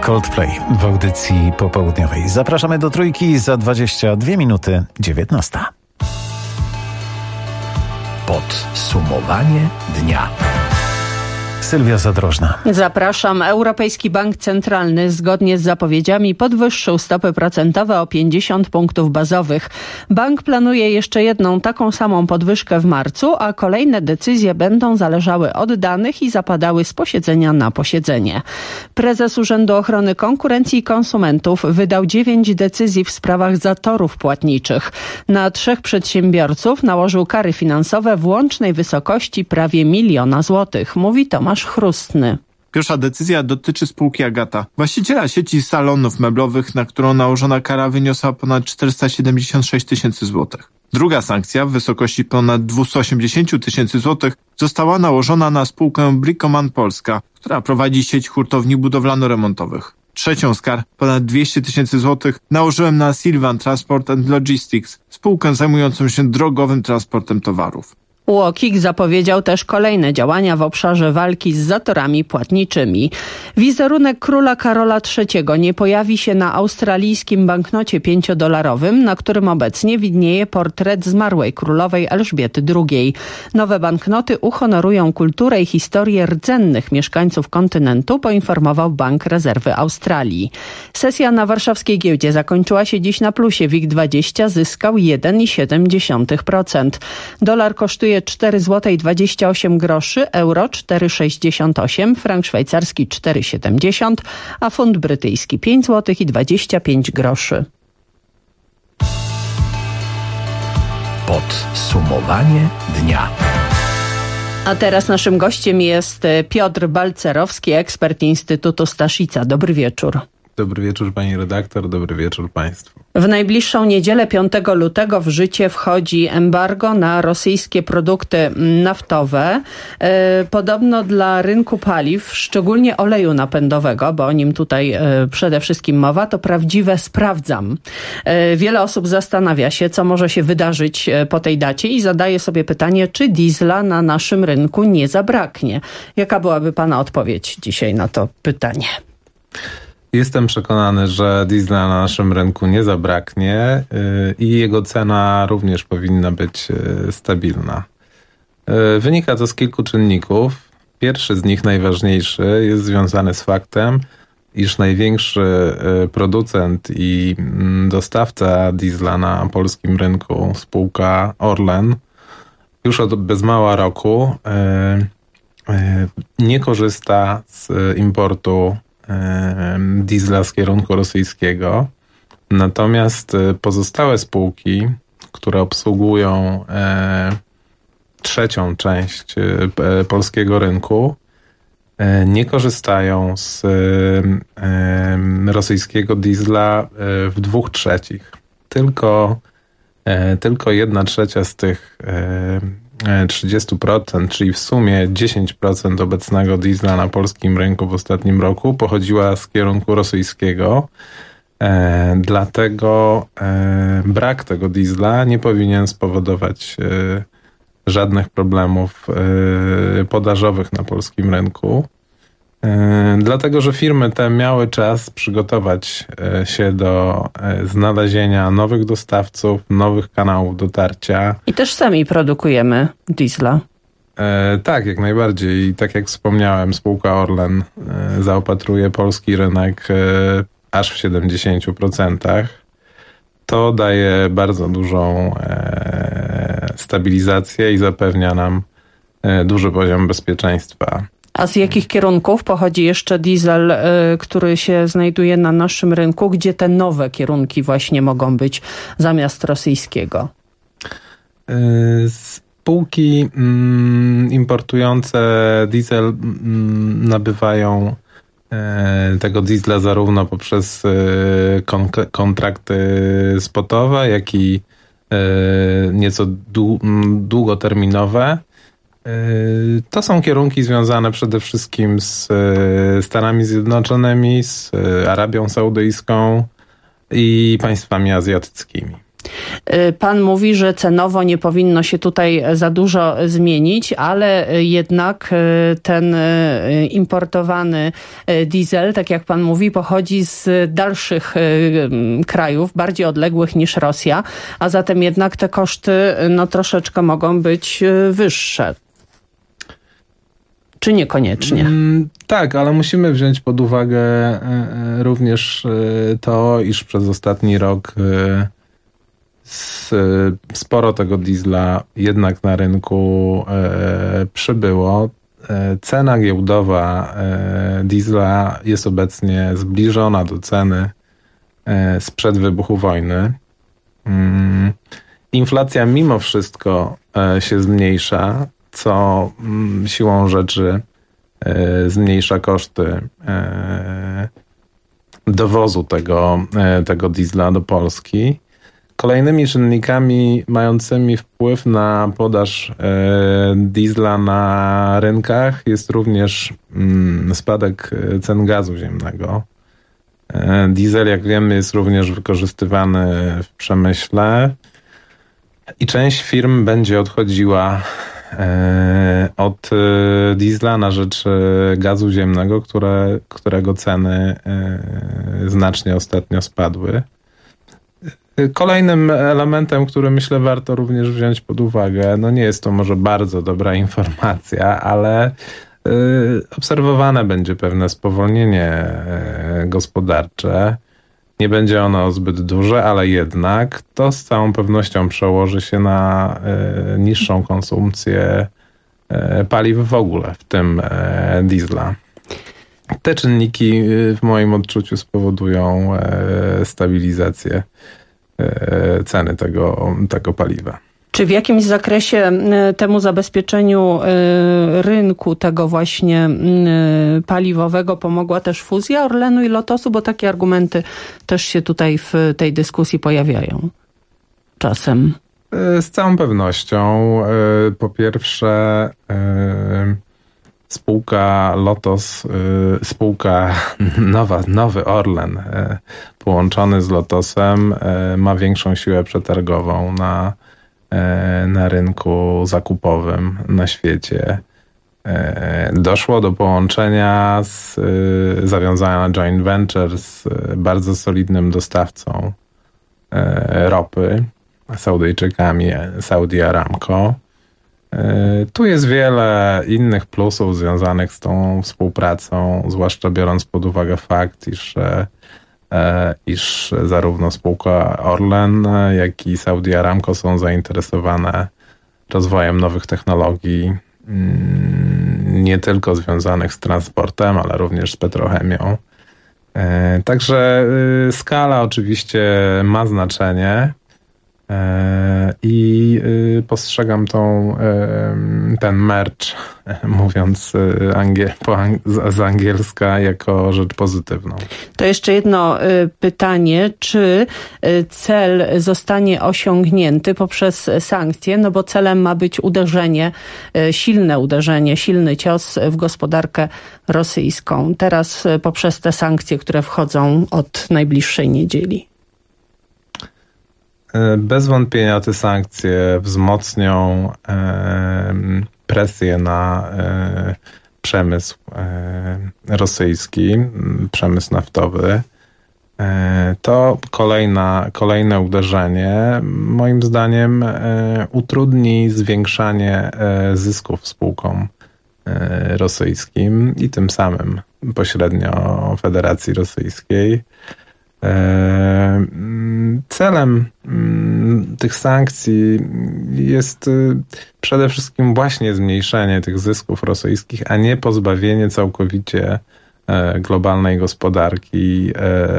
Coldplay w audycji popołudniowej. Zapraszamy do Trójki za 22 minuty 19. Podsumowanie dnia. Sylwia Zadrożna. Zapraszam. Europejski Bank Centralny zgodnie z zapowiedziami podwyższył stopy procentowe o 50 punktów bazowych. Bank planuje jeszcze jedną taką samą podwyżkę w marcu, a kolejne decyzje będą zależały od danych i zapadały z posiedzenia na posiedzenie. Prezes Urzędu Ochrony Konkurencji i Konsumentów wydał 9 decyzji w sprawach zatorów płatniczych. Na 3 przedsiębiorców nałożył kary finansowe w łącznej wysokości prawie 1 miliona złotych, mówi Tomasz Chrustny. Pierwsza decyzja dotyczy spółki Agata, właściciela sieci salonów meblowych, na którą nałożona kara wyniosła ponad 476 tysięcy złotych. Druga sankcja w wysokości ponad 280 tysięcy złotych została nałożona na spółkę Bricoman Polska, która prowadzi sieć hurtowni budowlano-remontowych. Trzecią z kar, ponad 200 tysięcy złotych, nałożyłem na Sylvan Transport and Logistics, spółkę zajmującą się drogowym transportem towarów. UOKiK zapowiedział też kolejne działania w obszarze walki z zatorami płatniczymi. Wizerunek króla Karola III nie pojawi się na australijskim banknocie 5-dolarowym, na którym obecnie widnieje portret zmarłej królowej Elżbiety II. Nowe banknoty uhonorują kulturę i historię rdzennych mieszkańców kontynentu, poinformował Bank Rezerwy Australii. Sesja na warszawskiej giełdzie zakończyła się dziś na plusie. WIG20 zyskał 1,7%. Dolar kosztuje 4,28 zł, euro 4,68, frank szwajcarski 4,70, a funt brytyjski 5,25 zł. Podsumowanie dnia. A teraz naszym gościem jest Piotr Balcerowski, ekspert Instytutu Staszica. Dobry wieczór. Dobry wieczór pani redaktor, dobry wieczór państwu. W najbliższą niedzielę 5 lutego w życie wchodzi embargo na rosyjskie produkty naftowe. Podobno dla rynku paliw, szczególnie oleju napędowego, bo o nim tutaj przede wszystkim mowa, to prawdziwe sprawdzam. Wiele osób zastanawia się, co może się wydarzyć po tej dacie i zadaje sobie pytanie, czy diesla na naszym rynku nie zabraknie. Jaka byłaby pana odpowiedź dzisiaj na to pytanie? Jestem przekonany, że diesla na naszym rynku nie zabraknie i jego cena również powinna być stabilna. Wynika to z kilku czynników. Pierwszy z nich, najważniejszy, jest związany z faktem, iż największy producent i dostawca diesla na polskim rynku, spółka Orlen, już od bez mała roku nie korzysta z importu diesla z kierunku rosyjskiego. Natomiast pozostałe spółki, które obsługują trzecią część polskiego rynku, nie korzystają z rosyjskiego diesla w 2/3. Tylko 1/3 z tych 30%, czyli w sumie 10% obecnego diesla na polskim rynku w ostatnim roku pochodziła z kierunku rosyjskiego. Dlatego brak tego diesla nie powinien spowodować żadnych problemów podażowych na polskim rynku. Dlatego, że firmy te miały czas przygotować się do znalezienia nowych dostawców, nowych kanałów dotarcia. I też sami produkujemy diesla. Tak, jak najbardziej. I tak jak wspomniałem, spółka Orlen zaopatruje polski rynek aż w 70%. To daje bardzo dużą stabilizację i zapewnia nam duży poziom bezpieczeństwa. A z jakich kierunków pochodzi jeszcze diesel, który się znajduje na naszym rynku? Gdzie te nowe kierunki właśnie mogą być zamiast rosyjskiego? Spółki importujące diesel nabywają tego diesla zarówno poprzez kontrakty spotowe, jak i nieco długoterminowe. To są kierunki związane przede wszystkim z Stanami Zjednoczonymi, z Arabią Saudyjską i państwami azjatyckimi. Pan mówi, że cenowo nie powinno się tutaj za dużo zmienić, ale jednak ten importowany diesel, tak jak pan mówi, pochodzi z dalszych krajów, bardziej odległych niż Rosja, a zatem jednak te koszty troszeczkę mogą być wyższe. Czy niekoniecznie? Tak, ale musimy wziąć pod uwagę również to, iż przez ostatni rok sporo tego diesla jednak na rynku przybyło. Cena giełdowa diesla jest obecnie zbliżona do ceny sprzed wybuchu wojny. Inflacja mimo wszystko się zmniejsza, co siłą rzeczy zmniejsza koszty dowozu tego diesla do Polski. Kolejnymi czynnikami mającymi wpływ na podaż diesla na rynkach jest również spadek cen gazu ziemnego. Diesel, jak wiemy, jest również wykorzystywany w przemyśle i część firm będzie odchodziła od diesla na rzecz gazu ziemnego, którego ceny znacznie ostatnio spadły. Kolejnym elementem, który myślę warto również wziąć pod uwagę, nie jest to może bardzo dobra informacja, ale obserwowane będzie pewne spowolnienie gospodarcze. Nie będzie ono zbyt duże, ale jednak to z całą pewnością przełoży się na niższą konsumpcję paliw w ogóle, w tym diesla. Te czynniki w moim odczuciu spowodują stabilizację ceny tego paliwa. Czy w jakimś zakresie temu zabezpieczeniu rynku tego właśnie paliwowego pomogła też fuzja Orlenu i Lotosu? Bo takie argumenty też się tutaj w tej dyskusji pojawiają czasem. Z całą pewnością. Po pierwsze spółka Lotos, nowy Orlen połączony z Lotosem ma większą siłę przetargową na rynku zakupowym na świecie. Doszło do połączenia zawiązania na joint venture z bardzo solidnym dostawcą ropy, Saudyjczykami, Saudi Aramco. Tu jest wiele innych plusów związanych z tą współpracą, zwłaszcza biorąc pod uwagę fakt, iż zarówno spółka Orlen, jak i Saudi Aramco są zainteresowane rozwojem nowych technologii, nie tylko związanych z transportem, ale również z petrochemią. Także skala oczywiście ma znaczenie i postrzegam ten merge, mówiąc z angielska, jako rzecz pozytywną. To jeszcze jedno pytanie, czy cel zostanie osiągnięty poprzez sankcje, bo celem ma być silny cios w gospodarkę rosyjską. Teraz poprzez te sankcje, które wchodzą od najbliższej niedzieli. Bez wątpienia te sankcje wzmocnią presję na przemysł rosyjski, przemysł naftowy. To kolejne uderzenie, moim zdaniem, utrudni zwiększanie zysków spółkom rosyjskim i tym samym pośrednio Federacji Rosyjskiej. Celem tych sankcji jest przede wszystkim właśnie zmniejszenie tych zysków rosyjskich, a nie pozbawienie całkowicie globalnej gospodarki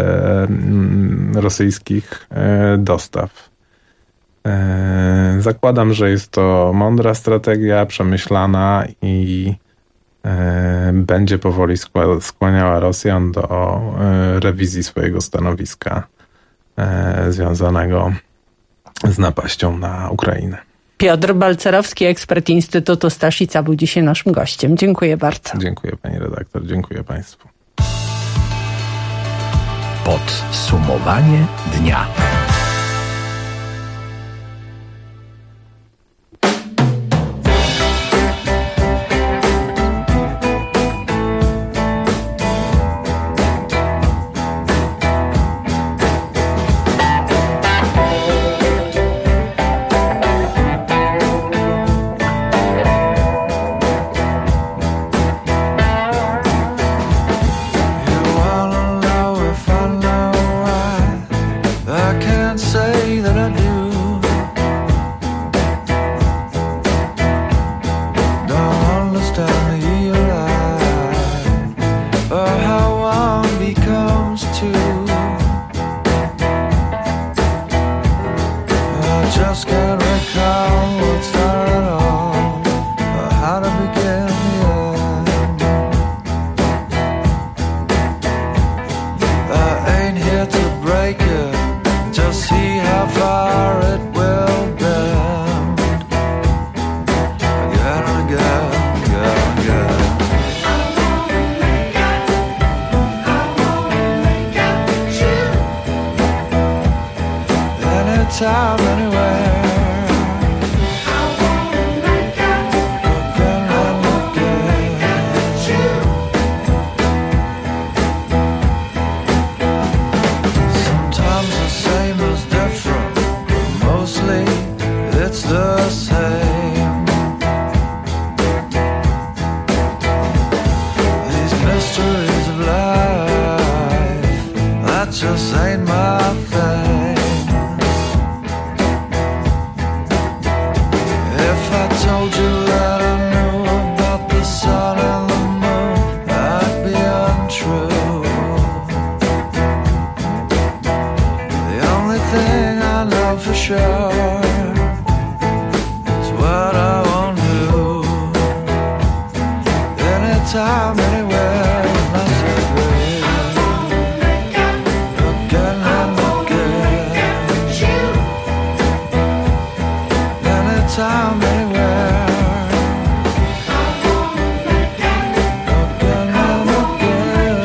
rosyjskich dostaw. Zakładam, że jest to mądra strategia, przemyślana i będzie powoli skłaniała Rosjan do rewizji swojego stanowiska związanego z napaścią na Ukrainę. Piotr Balcerowski, ekspert Instytutu Staszica, był dzisiaj naszym gościem. Dziękuję bardzo. Dziękuję pani redaktor, dziękuję państwu. Podsumowanie dnia. Just see how far it will bend. Again and again, again and again. Anytime, anywhere. It's the same. These mysteries of life, that just ain't my thing. If I told you that I knew about the sun and the moon, that'd be untrue. The only thing I know for sure what I won't do. Anytime, anywhere, I say again and again. Anytime, anywhere. Again and again.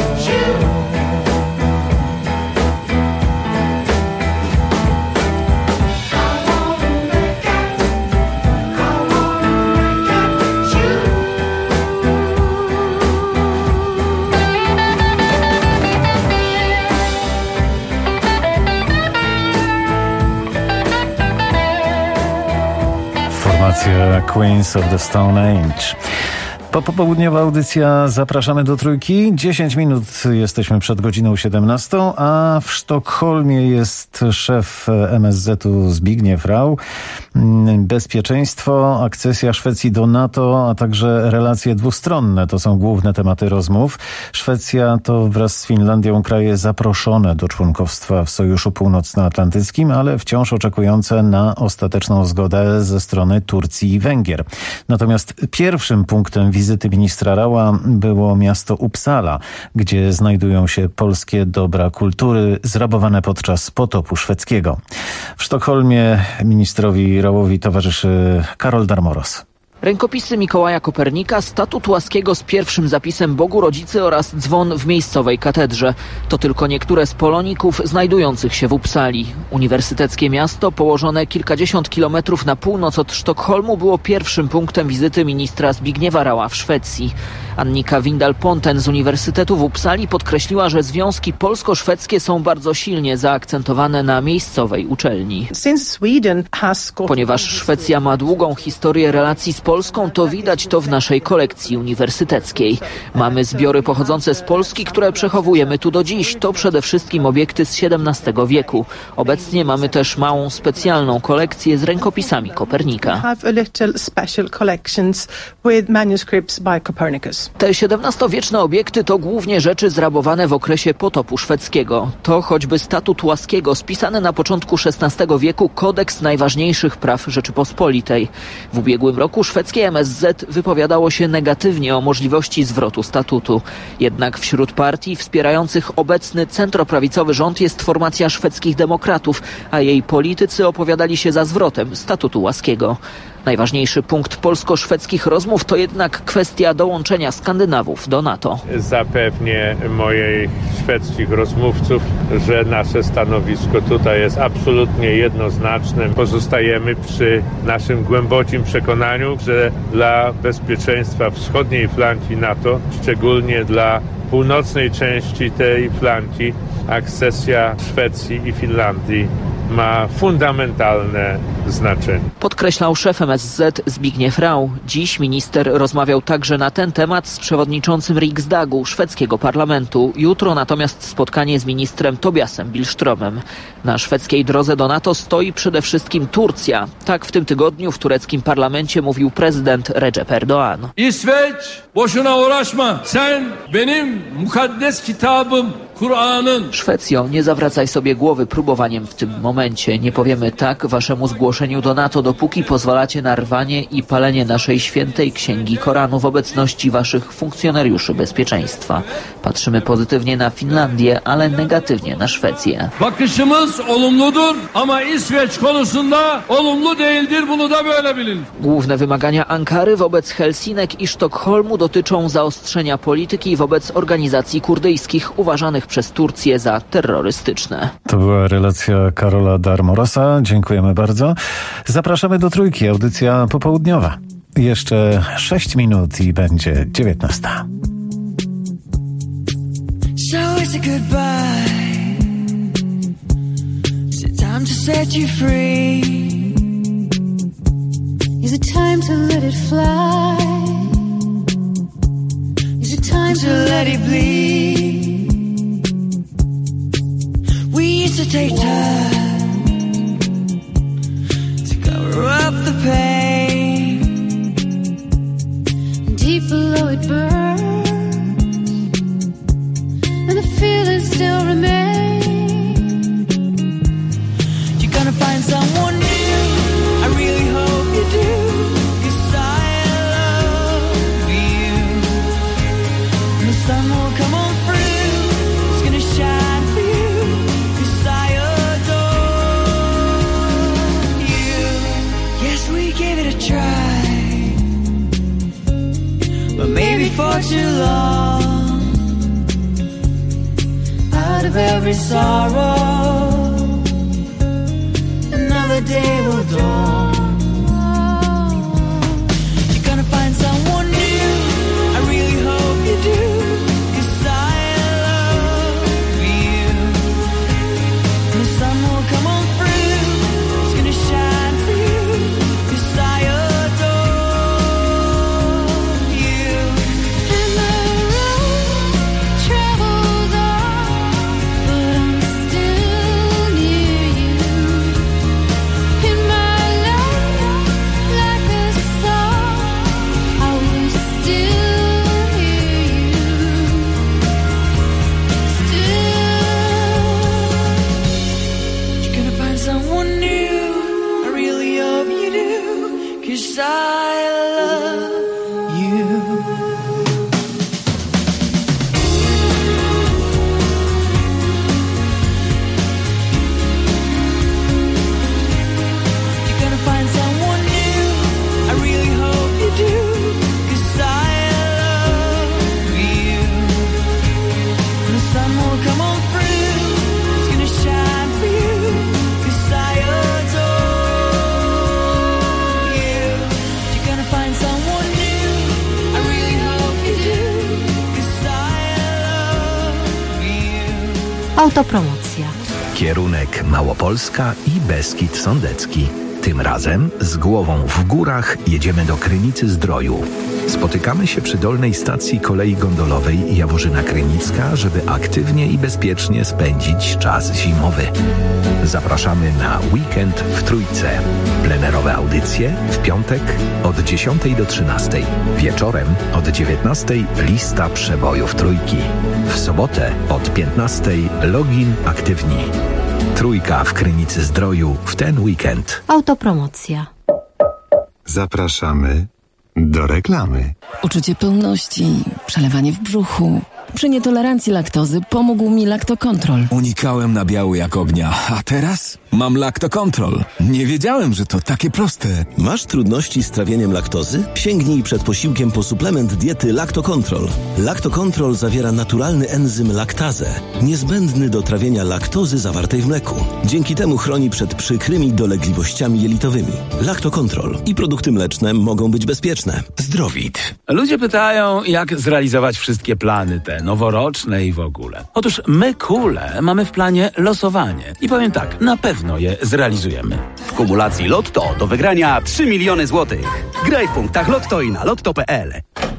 Formacja Queens of the Stone Age. Popołudniowa audycja Zapraszamy do Trójki. 10 minut jesteśmy przed godziną 17, a w Sztokholmie jest szef MSZ-u Zbigniew Rau. Bezpieczeństwo, akcesja Szwecji do NATO, a także relacje dwustronne to są główne tematy rozmów. Szwecja to wraz z Finlandią kraje zaproszone do członkostwa w Sojuszu Północnoatlantyckim, ale wciąż oczekujące na ostateczną zgodę ze strony Turcji i Węgier. Natomiast pierwszym punktem wizyty ministra Raua było miasto Uppsala, gdzie znajdują się polskie dobra kultury zrabowane podczas potopu szwedzkiego. W Sztokholmie ministrowi Rauowi towarzyszy Karol Darmoros. Rękopisy Mikołaja Kopernika, statut łaskiego z pierwszym zapisem Bogu Rodzicy oraz dzwon w miejscowej katedrze. To tylko niektóre z poloników znajdujących się w Uppsali. Uniwersyteckie miasto, położone kilkadziesiąt kilometrów na północ od Sztokholmu, było pierwszym punktem wizyty ministra Zbigniewa Raua w Szwecji. Annika Windal-Ponten z Uniwersytetu w Uppsali podkreśliła, że związki polsko-szwedzkie są bardzo silnie zaakcentowane na miejscowej uczelni. Ponieważ Szwecja ma długą historię relacji z Polską, to widać to w naszej kolekcji uniwersyteckiej. Mamy zbiory pochodzące z Polski, które przechowujemy tu do dziś. To przede wszystkim obiekty z XVII wieku. Obecnie mamy też małą specjalną kolekcję z rękopisami Kopernika. Te XVII-wieczne obiekty to głównie rzeczy zrabowane w okresie potopu szwedzkiego. To choćby statut łaskiego, spisany na początku XVI wieku kodeks najważniejszych praw Rzeczypospolitej. W ubiegłym roku szwedzkie MSZ wypowiadało się negatywnie o możliwości zwrotu statutu. Jednak wśród partii wspierających obecny centroprawicowy rząd jest formacja szwedzkich demokratów, a jej politycy opowiadali się za zwrotem statutu łaskiego. Najważniejszy punkt polsko-szwedzkich rozmów to jednak kwestia dołączenia Skandynawów do NATO. Zapewnię moich szwedzkich rozmówców, że nasze stanowisko tutaj jest absolutnie jednoznaczne. Pozostajemy przy naszym głębokim przekonaniu, że dla bezpieczeństwa wschodniej flanki NATO, szczególnie dla północnej części tej flanki, akcesja Szwecji i Finlandii ma fundamentalne znaczenie. Podkreślał szef MSZ Zbigniew Rau. Dziś minister rozmawiał także na ten temat z przewodniczącym Riksdagu, szwedzkiego parlamentu. Jutro natomiast spotkanie z ministrem Tobiasem Billströmem. Na szwedzkiej drodze do NATO stoi przede wszystkim Turcja. Tak w tym tygodniu w tureckim parlamencie mówił prezydent Recep Erdoğan. İsveç, boşuna uğraşma. Sen benim mukaddes kitabım Szwecjo, nie zawracaj sobie głowy próbowaniem w tym momencie. Nie powiemy tak waszemu zgłoszeniu do NATO, dopóki pozwalacie na rwanie i palenie naszej świętej księgi Koranu w obecności waszych funkcjonariuszy bezpieczeństwa. Patrzymy pozytywnie na Finlandię, ale negatywnie na Szwecję. Bakışımız olumludur ama İsveç konusunda olumlu değildir. Bunu da böyle bilin. Główne wymagania Ankary wobec Helsinek i Sztokholmu dotyczą zaostrzenia polityki wobec organizacji kurdyjskich uważanych przez Turcję za terrorystyczne. To była relacja Karola Darmorosa. Dziękujemy bardzo. Zapraszamy do Trójki, audycja popołudniowa. Jeszcze 6 minut i będzie 19. So it's a goodbye. Is it time to set you free? Is it time to let it fly? Is it time to let it bleed? We used to take time to cover up the pain. Deep below it burns, and the feeling still remains. You're gonna find someone new, I really hope you do, 'cause I love you. And the sun will come on through, it's gonna shine for you, 'cause I adore you. Yes, we gave it a try, but maybe for too long. Out of every sorrow, another day will dawn. You're gonna find someone new, I really hope you do, 'cause I love you. And the sun will come on through, it's gonna shine for you, 'cause I adore you. And the road travels on, but I'm still near you. In my life, like a song, I will still hear you. Still, you're gonna find someone new, I really hope you do, 'cause I love you. You're gonna find someone new, I really hope you do, 'cause I love you. And the sun will come on through, it's gonna shine for you, 'cause I adore you. You're gonna find someone new, I really hope you do, 'cause I love you. Autopromocja. Kierunek Małopolska i Beskid Sądecki. Tym razem z głową w górach jedziemy do Krynicy-Zdroju. Spotykamy się przy dolnej stacji kolei gondolowej Jaworzyna Krynicka, żeby aktywnie i bezpiecznie spędzić czas zimowy. Zapraszamy na weekend w Trójce. Plenerowe audycje w piątek od 10 do 13. Wieczorem od 19 lista przebojów Trójki. W sobotę od 15 login aktywni. Trójka w Krynicy-Zdroju w ten weekend. Autopromocja. Zapraszamy do reklamy. Uczucie pełności, przelewanie w brzuchu. Przy nietolerancji laktozy pomógł mi Lactocontrol. Unikałem nabiału jak ognia, a teraz mam Lactocontrol. Nie wiedziałem, że to takie proste. Masz trudności z trawieniem laktozy? Sięgnij przed posiłkiem po suplement diety Lactocontrol. Lactocontrol zawiera naturalny enzym laktazę, niezbędny do trawienia laktozy zawartej w mleku. Dzięki temu chroni przed przykrymi dolegliwościami jelitowymi. Lactocontrol i produkty mleczne mogą być bezpieczne. Zdrowit. Ludzie pytają, jak zrealizować wszystkie plany te noworoczne i w ogóle. Otóż my, Kule, mamy w planie losowanie. I powiem tak, na pewno je zrealizujemy. W kumulacji Lotto do wygrania 3 miliony złotych. Graj w punktach Lotto i na lotto.pl.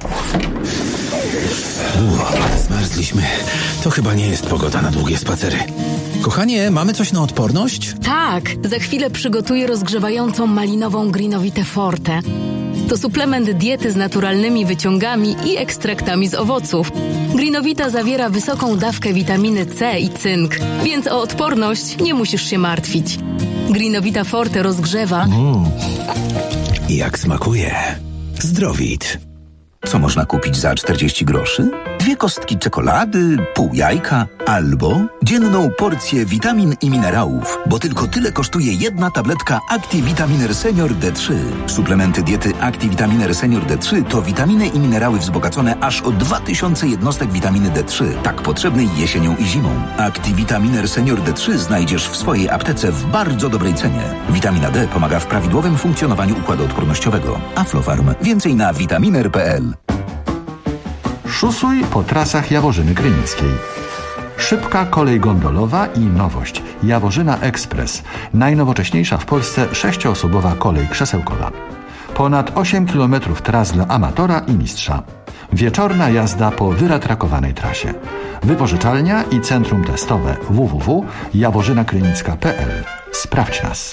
Zmarzliśmy. To chyba nie jest pogoda na długie spacery. Kochanie, mamy coś na odporność? Tak, za chwilę przygotuję rozgrzewającą malinową Greenowite Forte. To suplement diety z naturalnymi wyciągami i ekstraktami z owoców. Greenowita zawiera wysoką dawkę witaminy C i cynk, więc o odporność nie musisz się martwić. Greenowita Forte rozgrzewa. Jak smakuje. Zdrowit. Co można kupić za 40 groszy? 2 kostki czekolady, pół jajka albo dzienną porcję witamin i minerałów, bo tylko tyle kosztuje jedna tabletka ActiVitaminer Senior D3. Suplementy diety ActiVitaminer Senior D3 to witaminy i minerały wzbogacone aż o 2000 jednostek witaminy D3, tak potrzebnej jesienią i zimą. ActiVitaminer Senior D3 znajdziesz w swojej aptece w bardzo dobrej cenie. Witamina D pomaga w prawidłowym funkcjonowaniu układu odpornościowego. Aflofarm. Więcej na vitaminer.pl. Szusuj po trasach Jaworzyny Krynickiej. Szybka kolej gondolowa i nowość. Jaworzyna Express. Najnowocześniejsza w Polsce 6-osobowa kolej krzesełkowa. Ponad 8 km tras dla amatora i mistrza. Wieczorna jazda po wyratrakowanej trasie. Wypożyczalnia i centrum testowe www.jaworzynakrynicka.pl. Sprawdź nas.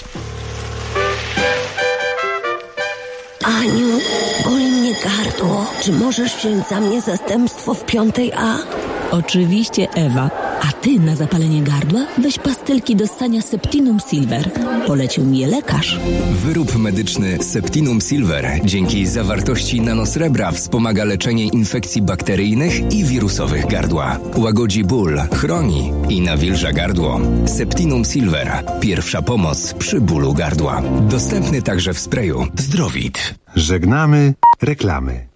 Aniu, boli mnie gardło. Czy możesz wziąć za mnie zastępstwo w 5A? Oczywiście, Ewa. A ty na zapalenie gardła weź pastylki do ssania Septinum Silver. Polecił mi je lekarz. Wyrób medyczny Septinum Silver dzięki zawartości nanosrebra wspomaga leczenie infekcji bakteryjnych i wirusowych gardła. Łagodzi ból, chroni i nawilża gardło. Septinum Silver. Pierwsza pomoc przy bólu gardła. Dostępny także w sprayu. Zdrowit. Żegnamy reklamy.